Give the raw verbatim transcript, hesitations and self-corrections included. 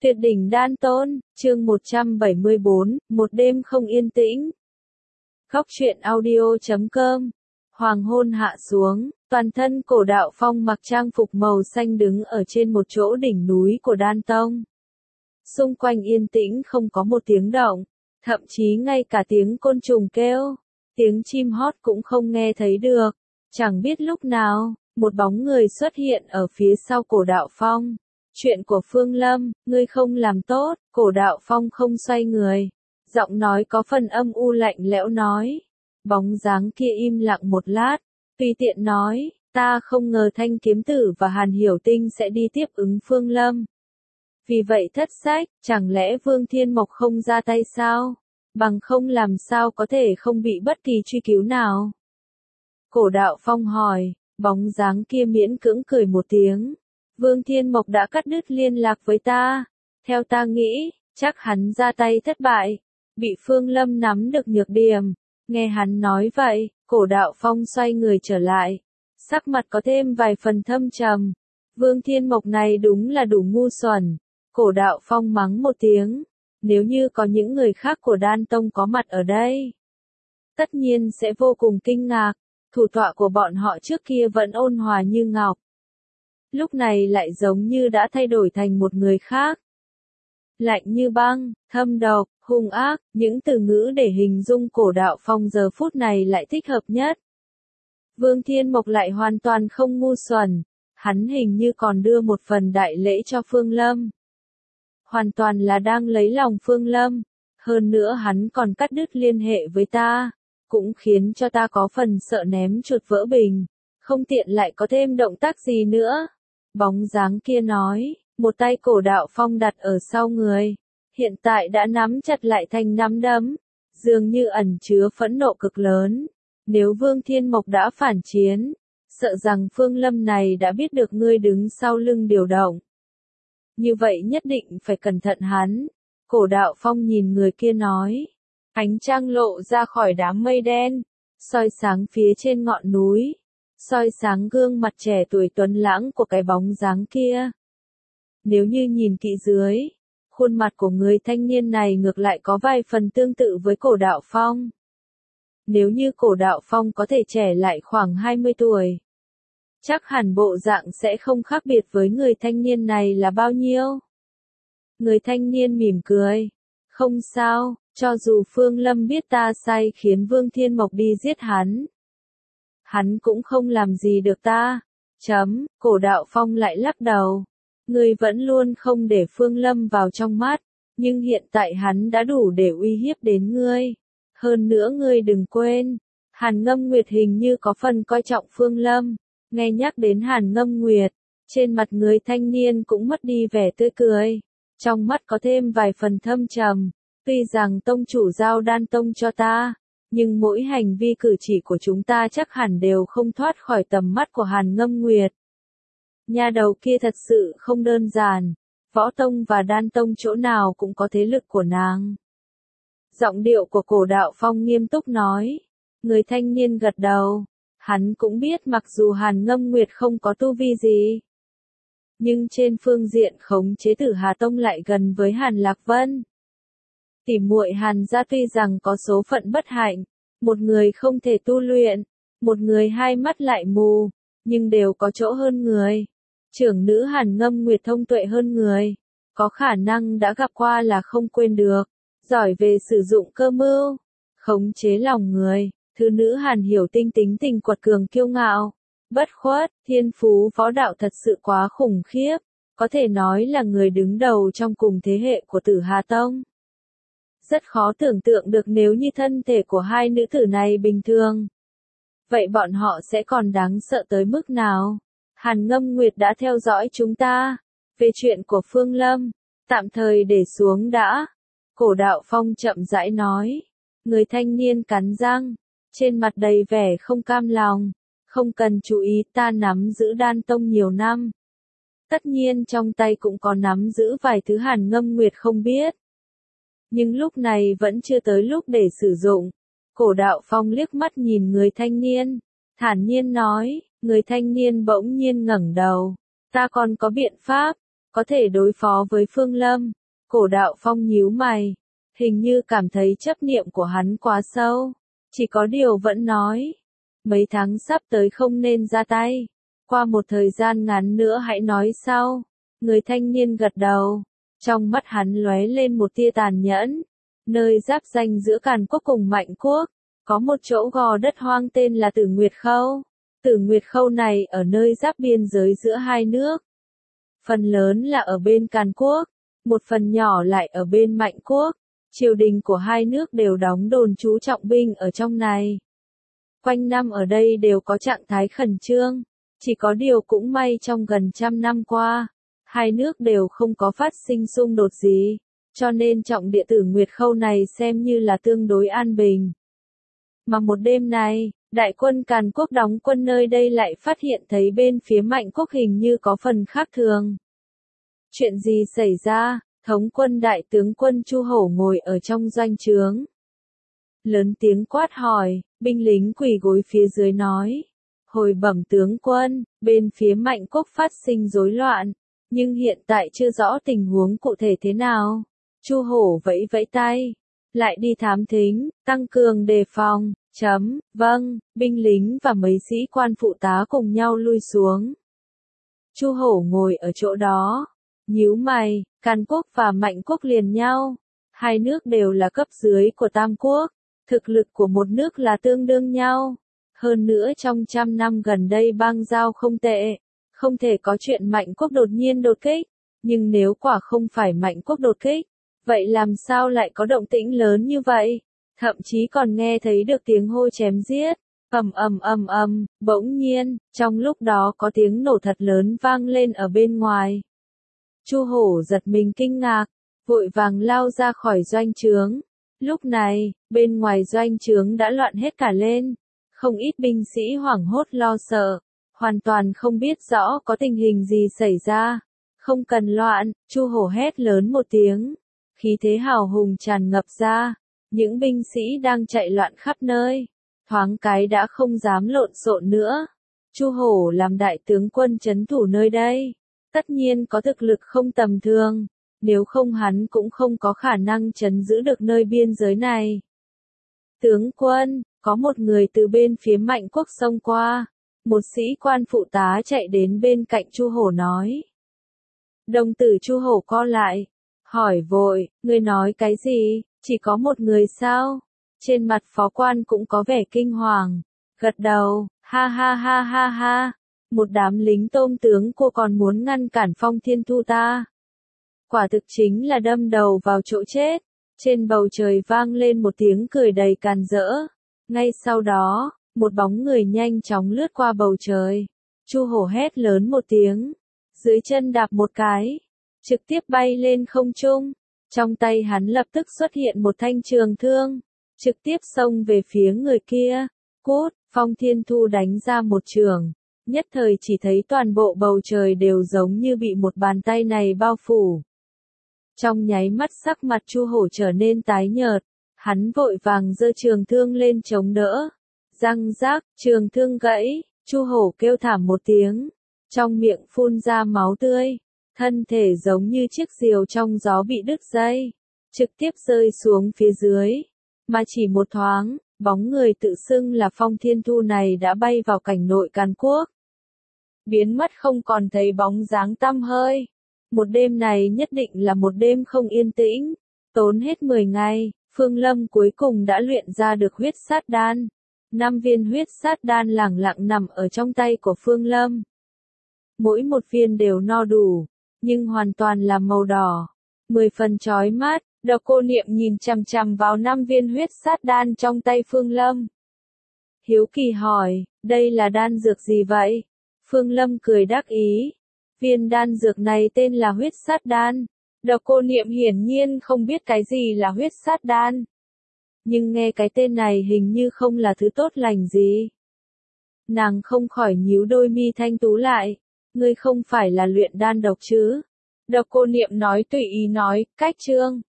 Tuyệt đỉnh đan tôn, chương một trăm bảy mươi bốn, một đêm không yên tĩnh. Góc truyện audio chấm com. Hoàng hôn hạ xuống, toàn thân Cổ Đạo Phong mặc trang phục màu xanh đứng ở trên một chỗ đỉnh núi của Đan Tông. Xung quanh yên tĩnh không có một tiếng động, thậm chí ngay cả tiếng côn trùng kêu, tiếng chim hót cũng không nghe thấy được. Chẳng biết lúc nào, một bóng người xuất hiện ở phía sau Cổ Đạo Phong. Chuyện của Phương Lâm, ngươi không làm tốt. Cổ Đạo Phong không xoay người. Giọng nói có phần âm u lạnh lẽo nói. Bóng dáng kia im lặng một lát, tùy tiện nói, ta không ngờ Thanh Kiếm Tử và Hàn Hiểu Tinh sẽ đi tiếp ứng Phương Lâm. Vì vậy thất sách, chẳng lẽ Vương Thiên Mộc không ra tay sao? Bằng không làm sao có thể không bị bất kỳ truy cứu nào? Cổ Đạo Phong hỏi, bóng dáng kia miễn cưỡng cười một tiếng. Vương Thiên Mộc đã cắt đứt liên lạc với ta. Theo ta nghĩ, chắc hắn ra tay thất bại, bị Phương Lâm nắm được nhược điểm. Nghe hắn nói vậy, Cổ Đạo Phong xoay người trở lại. Sắc mặt có thêm vài phần thâm trầm. Vương Thiên Mộc này đúng là đủ ngu xuẩn. Cổ Đạo Phong mắng một tiếng. Nếu như có những người khác của Đan Tông có mặt ở đây, tất nhiên sẽ vô cùng kinh ngạc. Thủ tọa của bọn họ trước kia vẫn ôn hòa như ngọc, lúc này lại giống như đã thay đổi thành một người khác. Lạnh như băng, thâm độc, hung ác, những từ ngữ để hình dung Cổ Đạo Phong giờ phút này lại thích hợp nhất. Vương Thiên Mộc lại hoàn toàn không ngu xuẩn, hắn hình như còn đưa một phần đại lễ cho Phương Lâm. Hoàn toàn là đang lấy lòng Phương Lâm, hơn nữa hắn còn cắt đứt liên hệ với ta, cũng khiến cho ta có phần sợ ném chuột vỡ bình, không tiện lại có thêm động tác gì nữa. Bóng dáng kia nói, một tay Cổ Đạo Phong đặt ở sau người, hiện tại đã nắm chặt lại thành nắm đấm, dường như ẩn chứa phẫn nộ cực lớn. Nếu Vương Thiên Mộc đã phản chiến, sợ rằng Phương Lâm này đã biết được ngươi đứng sau lưng điều động. Như vậy nhất định phải cẩn thận hắn. Cổ Đạo Phong nhìn người kia nói, ánh trăng lộ ra khỏi đám mây đen, soi sáng phía trên ngọn núi. Soi sáng gương mặt trẻ tuổi tuấn lãng của cái bóng dáng kia. Nếu như nhìn kỹ dưới, khuôn mặt của người thanh niên này ngược lại có vài phần tương tự với Cổ Đạo Phong. Nếu như Cổ Đạo Phong có thể trẻ lại khoảng hai mươi tuổi, chắc hẳn bộ dạng sẽ không khác biệt với người thanh niên này là bao nhiêu. Người thanh niên mỉm cười, không sao, cho dù Phương Lâm biết ta sai khiến Vương Thiên Mộc đi giết hắn, hắn cũng không làm gì được ta. Chấm, Cổ Đạo Phong lại lắc đầu. Ngươi vẫn luôn không để Phương Lâm vào trong mắt, nhưng hiện tại hắn đã đủ để uy hiếp đến ngươi. Hơn nữa ngươi đừng quên, Hàn Ngâm Nguyệt hình như có phần coi trọng Phương Lâm. Nghe nhắc đến Hàn Ngâm Nguyệt, trên mặt người thanh niên cũng mất đi vẻ tươi cười. Trong mắt có thêm vài phần thâm trầm. Tuy rằng tông chủ giao Đan Tông cho ta, nhưng mỗi hành vi cử chỉ của chúng ta chắc hẳn đều không thoát khỏi tầm mắt của Hàn Ngâm Nguyệt. Nhà đầu kia thật sự không đơn giản, Võ Tông và Đan Tông chỗ nào cũng có thế lực của nàng. Giọng điệu của Cổ Đạo Phong nghiêm túc nói. Người thanh niên gật đầu, hắn cũng biết mặc dù Hàn Ngâm Nguyệt không có tu vi gì, nhưng trên phương diện khống chế Tử Hà Tông lại gần với Hàn Lạc Vân. Tỉ muội Hàn gia tuy rằng có số phận bất hạnh, một người không thể tu luyện, một người hai mắt lại mù, nhưng đều có chỗ hơn người. Trưởng nữ Hàn Ngâm Nguyệt thông tuệ hơn người, có khả năng đã gặp qua là không quên được, giỏi về sử dụng cơ mưu, khống chế lòng người. Thứ nữ Hàn Hiểu Tinh tính tình quật cường kiêu ngạo, bất khuất, thiên phú võ đạo thật sự quá khủng khiếp, có thể nói là người đứng đầu trong cùng thế hệ của Tử Hà Tông. Rất khó tưởng tượng được nếu như thân thể của hai nữ tử này bình thường, vậy bọn họ sẽ còn đáng sợ tới mức nào. Hàn Ngâm Nguyệt đã theo dõi chúng ta. Về chuyện của Phương Lâm, tạm thời để xuống đã. Cổ Đạo Phong chậm rãi nói. Người thanh niên cắn răng, trên mặt đầy vẻ không cam lòng. Không cần chú ý, ta nắm giữ Đan Tông nhiều năm. Tất nhiên trong tay cũng có nắm giữ vài thứ Hàn Ngâm Nguyệt không biết. Nhưng lúc này vẫn chưa tới lúc để sử dụng. Cổ Đạo Phong liếc mắt nhìn người thanh niên, thản nhiên nói. Người thanh niên bỗng nhiên ngẩng đầu. Ta còn có biện pháp. có thể đối phó với Phương Lâm. Cổ Đạo Phong nhíu mày, hình như cảm thấy chấp niệm của hắn quá sâu, chỉ có điều vẫn nói, mấy tháng sắp tới không nên ra tay, qua một thời gian ngắn nữa hãy nói sau. Người thanh niên gật đầu, trong mắt hắn lóe lên một tia tàn nhẫn. Nơi giáp ranh giữa Càn Quốc cùng Mạnh Quốc, có một chỗ gò đất hoang tên là Tử Nguyệt Khâu. Tử Nguyệt Khâu này ở nơi giáp biên giới giữa hai nước. Phần lớn là ở bên Càn Quốc, một phần nhỏ lại ở bên Mạnh Quốc. Triều đình của hai nước đều đóng đồn trú trọng binh ở trong này. Quanh năm ở đây đều có trạng thái khẩn trương, chỉ có điều cũng may trong gần trăm năm qua, hai nước đều không có phát sinh xung đột gì, cho nên trọng địa Tử Nguyệt Khâu này xem như là tương đối an bình. Mà một đêm này, đại quân Càn Quốc đóng quân nơi đây lại phát hiện thấy bên phía Mạnh Quốc hình như có phần khác thường. Chuyện gì xảy ra? Thống quân đại tướng quân Chu Hổ ngồi ở trong doanh trướng. Lớn tiếng quát hỏi, binh lính quỳ gối phía dưới nói. Hồi bẩm tướng quân, bên phía Mạnh Quốc phát sinh rối loạn, nhưng hiện tại chưa rõ tình huống cụ thể thế nào. Chu Hổ vẫy vẫy tay, lại đi thám thính, tăng cường đề phòng, chấm, vâng, binh lính và mấy sĩ quan phụ tá cùng nhau lui xuống. Chu Hổ ngồi ở chỗ đó, nhíu mày, Càn Quốc và Mạnh Quốc liền nhau, hai nước đều là cấp dưới của Tam Quốc, thực lực của một nước là tương đương nhau. Hơn nữa trong trăm năm gần đây bang giao không tệ, không thể có chuyện Mạnh Quốc đột nhiên đột kích, nhưng nếu quả không phải Mạnh Quốc đột kích, vậy làm sao lại có động tĩnh lớn như vậy? Thậm chí còn nghe thấy được tiếng hô chém giết, ầm ầm ầm ầm, bỗng nhiên, trong lúc đó có tiếng nổ thật lớn vang lên ở bên ngoài. Chu Hổ giật mình kinh ngạc, vội vàng lao ra khỏi doanh trướng. Lúc này, bên ngoài doanh trướng đã loạn hết cả lên, không ít binh sĩ hoảng hốt lo sợ, hoàn toàn không biết rõ có tình hình gì xảy ra. Không cần loạn, Chu Hổ hét lớn một tiếng, khí thế hào hùng tràn ngập ra, những binh sĩ đang chạy loạn khắp nơi, thoáng cái đã không dám lộn xộn nữa. Chu Hổ làm đại tướng quân trấn thủ nơi đây, tất nhiên có thực lực không tầm thường, nếu không hắn cũng không có khả năng trấn giữ được nơi biên giới này. Tướng quân, có một người từ bên phía Mạnh Quốc xông qua, một sĩ quan phụ tá chạy đến bên cạnh Chu Hổ nói. Đồng tử Chu Hổ co lại, hỏi vội, ngươi nói cái gì, chỉ có một người sao? Trên mặt phó quan cũng có vẻ kinh hoàng, gật đầu, ha ha ha ha ha, một đám lính tôm tướng cô còn muốn ngăn cản Phong Thiên Thu ta. Quả thực chính là đâm đầu vào chỗ chết. Trên bầu trời vang lên một tiếng cười đầy càn rỡ. Ngay sau đó, một bóng người nhanh chóng lướt qua bầu trời. Chu Hổ hét lớn một tiếng, dưới chân đạp một cái, trực tiếp bay lên không trung. Trong tay hắn lập tức xuất hiện một thanh trường thương, trực tiếp xông về phía người kia. Cút, Phong Thiên Thu đánh ra một trường, nhất thời chỉ thấy toàn bộ bầu trời đều giống như bị một bàn tay này bao phủ. Trong nháy mắt sắc mặt Chu Hổ trở nên tái nhợt, hắn vội vàng giơ trường thương lên chống đỡ. Răng rác, trường thương gãy, Chu Hổ kêu thảm một tiếng, trong miệng phun ra máu tươi, thân thể giống như chiếc diều trong gió bị đứt dây, trực tiếp rơi xuống phía dưới. Mà chỉ một thoáng, bóng người tự xưng là Phong Thiên Thu này đã bay vào cảnh nội Càn Quốc, biến mất không còn thấy bóng dáng tăm hơi. Một đêm này nhất định là một đêm không yên tĩnh. Tốn hết mười ngày, Phương Lâm cuối cùng đã luyện ra được huyết sát đan. Năm viên huyết sát đan lẳng lặng nằm ở trong tay của Phương Lâm. Mỗi một viên đều no đủ, nhưng hoàn toàn là màu đỏ, mười phần chói mắt. Độc Cô Niệm nhìn chằm chằm vào năm viên huyết sát đan trong tay Phương Lâm. Hiếu kỳ hỏi, đây là đan dược gì vậy? Phương Lâm cười đắc ý. Viên đan dược này tên là huyết sát đan. Độc Cô Niệm hiển nhiên không biết cái gì là huyết sát đan. Nhưng nghe cái tên này hình như không là thứ tốt lành gì. Nàng không khỏi nhíu đôi mi thanh tú lại. Ngươi không phải là luyện đan độc chứ? Độc Cô Niệm nói tùy ý nói, cách chương.